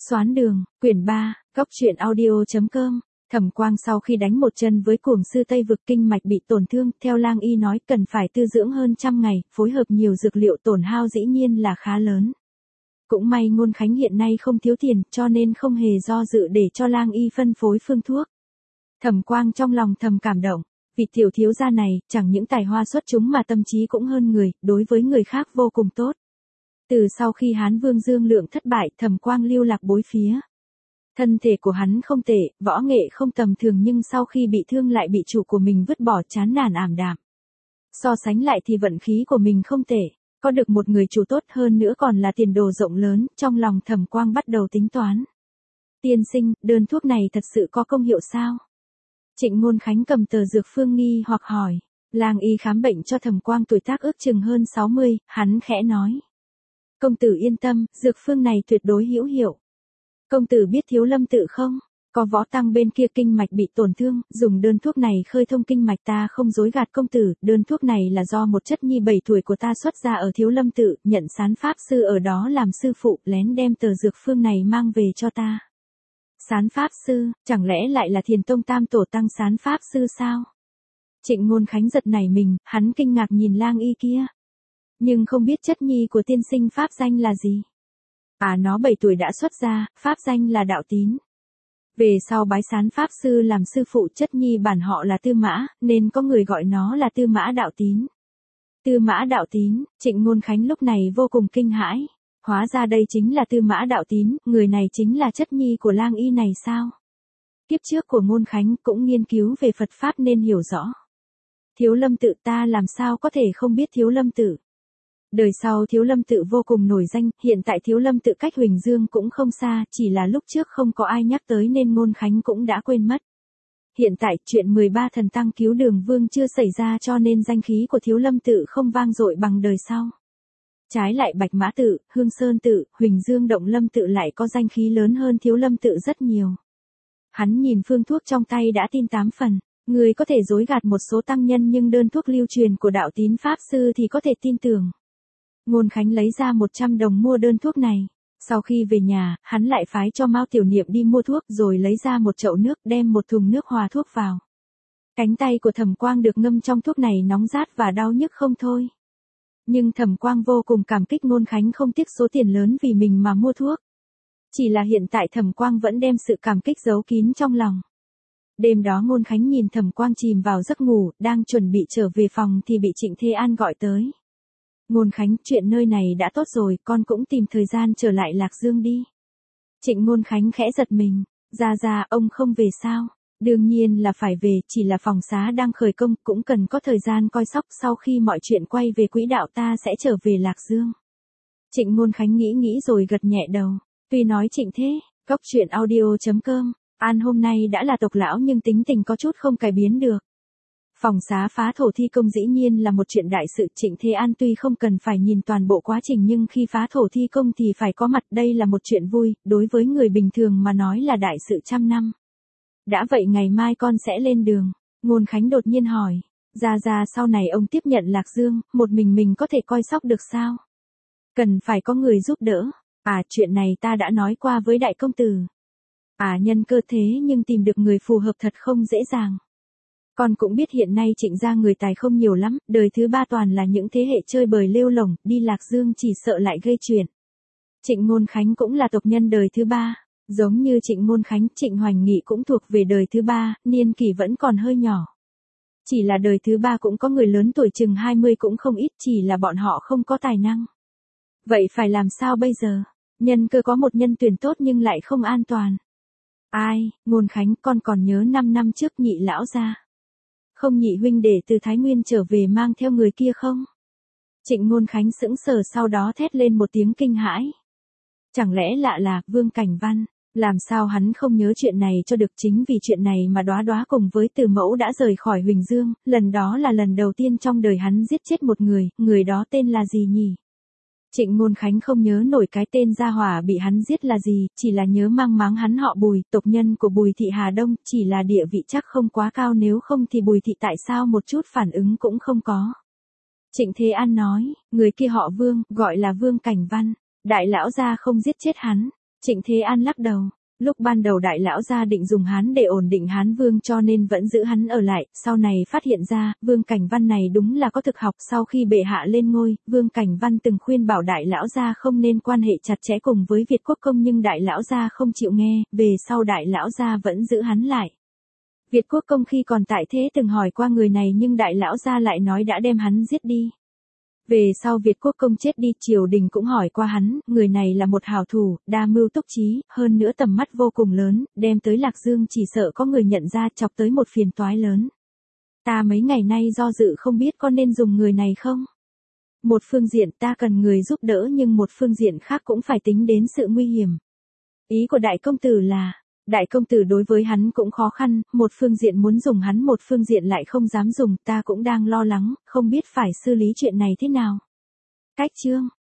Xoán đường, quyển 3, góc truyện audio.com. Thẩm Quang sau khi đánh một chân với cuồng sư Tây vực kinh mạch bị tổn thương, theo Lang Y nói cần phải tư dưỡng hơn 100 ngày, phối hợp nhiều dược liệu tổn hao dĩ nhiên là khá lớn. Cũng may Ngôn Khánh hiện nay không thiếu tiền, cho nên không hề do dự để cho Lang Y phân phối phương thuốc. Thẩm Quang trong lòng thầm cảm động, vị tiểu thiếu gia này, chẳng những tài hoa xuất chúng mà tâm trí cũng hơn người, đối với người khác vô cùng tốt. Từ sau khi Hán Vương Dương Lượng thất bại, Thẩm Quang lưu lạc bốn phía. Thân thể của hắn không tệ, võ nghệ không tầm thường nhưng sau khi bị thương lại bị chủ của mình vứt bỏ chán nản ảm đạm. So sánh lại thì vận khí của mình không tệ, có được một người chủ tốt hơn nữa còn là tiền đồ rộng lớn, trong lòng Thẩm Quang bắt đầu tính toán. Tiên sinh, đơn thuốc này thật sự có công hiệu sao? Trịnh Ngôn Khánh cầm tờ dược phương nghi hoặc hỏi. Lang Y khám bệnh cho Thẩm Quang tuổi tác ước chừng hơn 60, hắn khẽ nói. Công tử yên tâm, dược phương này tuyệt đối hữu hiệu. Công tử biết Thiếu Lâm Tự không? Có võ tăng bên kia kinh mạch bị tổn thương, dùng đơn thuốc này khơi thông kinh mạch, ta không dối gạt công tử, đơn thuốc này là do một chất nhi 7 tuổi của ta xuất ra ở Thiếu Lâm Tự, nhận Sán Pháp Sư ở đó làm sư phụ, lén đem tờ dược phương này mang về cho ta. Sán Pháp Sư, chẳng lẽ lại là Thiền Tông Tam Tổ Tăng Sán Pháp Sư sao? Trịnh Ngôn Khánh giật nảy mình, hắn kinh ngạc nhìn Lang Y kia. Nhưng không biết chất nhi của tiên sinh pháp danh là gì? Nó 7 tuổi đã xuất gia, pháp danh là Đạo Tín. Về sau bái Sán Pháp Sư làm sư phụ, chất nhi bản họ là Tư Mã, nên có người gọi nó là Tư Mã Đạo Tín. Tư Mã Đạo Tín, Trịnh Ngôn Khánh lúc này vô cùng kinh hãi. Hóa ra đây chính là Tư Mã Đạo Tín, người này chính là chất nhi của Lang Y này sao? Kiếp trước của Ngôn Khánh cũng nghiên cứu về Phật Pháp nên hiểu rõ. Thiếu Lâm Tự, ta làm sao có thể không biết Thiếu Lâm Tự? Đời sau Thiếu Lâm Tự vô cùng nổi danh, hiện tại Thiếu Lâm Tự cách Huỳnh Dương cũng không xa, chỉ là lúc trước không có ai nhắc tới nên Ngôn Khánh cũng đã quên mất. Hiện tại chuyện 13 thần tăng cứu Đường Vương chưa xảy ra cho nên danh khí của Thiếu Lâm Tự không vang dội bằng đời sau. Trái lại Bạch Mã Tự, Hương Sơn Tự, Huỳnh Dương Động Lâm Tự lại có danh khí lớn hơn Thiếu Lâm Tự rất nhiều. Hắn nhìn phương thuốc trong tay đã tin 8 phần. Người có thể dối gạt một số tăng nhân nhưng đơn thuốc lưu truyền của Đạo Tín Pháp Sư thì có thể tin tưởng. Ngôn Khánh lấy ra 100 đồng mua đơn thuốc này. Sau khi về nhà, hắn lại phái cho Mao Tiểu Niệm đi mua thuốc rồi lấy ra một chậu nước đem một thùng nước hòa thuốc vào. Cánh tay của Thẩm Quang được ngâm trong thuốc này nóng rát và đau nhức không thôi. Nhưng Thẩm Quang vô cùng cảm kích Ngôn Khánh không tiếc số tiền lớn vì mình mà mua thuốc. Chỉ là hiện tại Thẩm Quang vẫn đem sự cảm kích giấu kín trong lòng. Đêm đó Ngôn Khánh nhìn Thẩm Quang chìm vào giấc ngủ, đang chuẩn bị trở về phòng thì bị Trịnh Thế An gọi tới. Ngôn Khánh, chuyện nơi này đã tốt rồi, con cũng tìm thời gian trở lại Lạc Dương đi. Trịnh Ngôn Khánh khẽ giật mình, ra, ông không về sao? Đương nhiên là phải về, chỉ là phòng xá đang khởi công, cũng cần có thời gian coi sóc, sau khi mọi chuyện quay về quỹ đạo ta sẽ trở về Lạc Dương. Trịnh Ngôn Khánh nghĩ rồi gật nhẹ đầu, tuy nói Trịnh thế, góc truyện audio.com, An hôm nay đã là tộc lão nhưng tính tình có chút không cải biến được. Phòng xá phá thổ thi công dĩ nhiên là một chuyện đại sự, Trịnh Thế An tuy không cần phải nhìn toàn bộ quá trình nhưng khi phá thổ thi công thì phải có mặt, đây là một chuyện vui, đối với người bình thường mà nói là đại sự trăm năm. Đã vậy ngày mai con sẽ lên đường, Ngôn Khánh đột nhiên hỏi, ra sau này ông tiếp nhận Lạc Dương, một mình có thể coi sóc được sao? Cần phải có người giúp đỡ, chuyện này ta đã nói qua với đại công tử. Nhân cơ thế nhưng tìm được người phù hợp thật không dễ dàng. Con cũng biết hiện nay Trịnh gia người tài không nhiều lắm, đời thứ 3 toàn là những thế hệ chơi bời lêu lổng, đi Lạc Dương chỉ sợ lại gây chuyện. Trịnh Ngôn Khánh cũng là tộc nhân đời thứ 3, giống như Trịnh Ngôn Khánh, Trịnh Hoành Nghị cũng thuộc về đời thứ 3, niên kỷ vẫn còn hơi nhỏ. Chỉ là đời thứ 3 cũng có người lớn tuổi chừng 20 cũng không ít, chỉ là bọn họ không có tài năng. Vậy phải làm sao bây giờ? Nhân cơ có một nhân tuyển tốt nhưng lại không an toàn. Ngôn Khánh, con còn nhớ 5 năm trước Nhị lão gia. Không Nhị huynh để từ Thái Nguyên trở về mang theo người kia không? Trịnh Ngôn Khánh sững sờ sau đó thét lên một tiếng kinh hãi. Chẳng lẽ lạ là Vương Cảnh Văn, làm sao hắn không nhớ chuyện này cho được, chính vì chuyện này mà Đóa cùng với Từ Mẫu đã rời khỏi Huỳnh Dương, lần đó là lần đầu tiên trong đời hắn giết chết một người đó tên là gì nhỉ? Trịnh Ngôn Khánh không nhớ nổi cái tên gia hỏa bị hắn giết là gì, chỉ là nhớ mang máng hắn họ Bùi, tộc nhân của Bùi thị Hà Đông, chỉ là địa vị chắc không quá cao, nếu không thì Bùi thị tại sao một chút phản ứng cũng không có. Trịnh Thế An nói, người kia họ Vương, gọi là Vương Cảnh Văn, đại lão gia không giết chết hắn. Trịnh Thế An lắc đầu. Lúc ban đầu đại lão gia định dùng hắn để ổn định Hán Vương cho nên vẫn giữ hắn ở lại, sau này phát hiện ra, Vương Cảnh Văn này đúng là có thực học. Sau khi bệ hạ lên ngôi, Vương Cảnh Văn từng khuyên bảo đại lão gia không nên quan hệ chặt chẽ cùng với Việt Quốc Công nhưng đại lão gia không chịu nghe, về sau đại lão gia vẫn giữ hắn lại. Việt Quốc Công khi còn tại thế từng hỏi qua người này nhưng đại lão gia lại nói đã đem hắn giết đi. Về sau Việt Quốc Công chết đi, triều đình cũng hỏi qua hắn, người này là một hảo thủ, đa mưu túc trí, hơn nữa tầm mắt vô cùng lớn, đem tới Lạc Dương chỉ sợ có người nhận ra, chọc tới một phiền toái lớn. Ta mấy ngày nay do dự không biết có nên dùng người này không? Một phương diện ta cần người giúp đỡ nhưng một phương diện khác cũng phải tính đến sự nguy hiểm. Ý của đại công tử là, đại công tử đối với hắn cũng khó khăn, một phương diện muốn dùng hắn một phương diện lại không dám dùng, ta cũng đang lo lắng, không biết phải xử lý chuyện này thế nào. Cách chương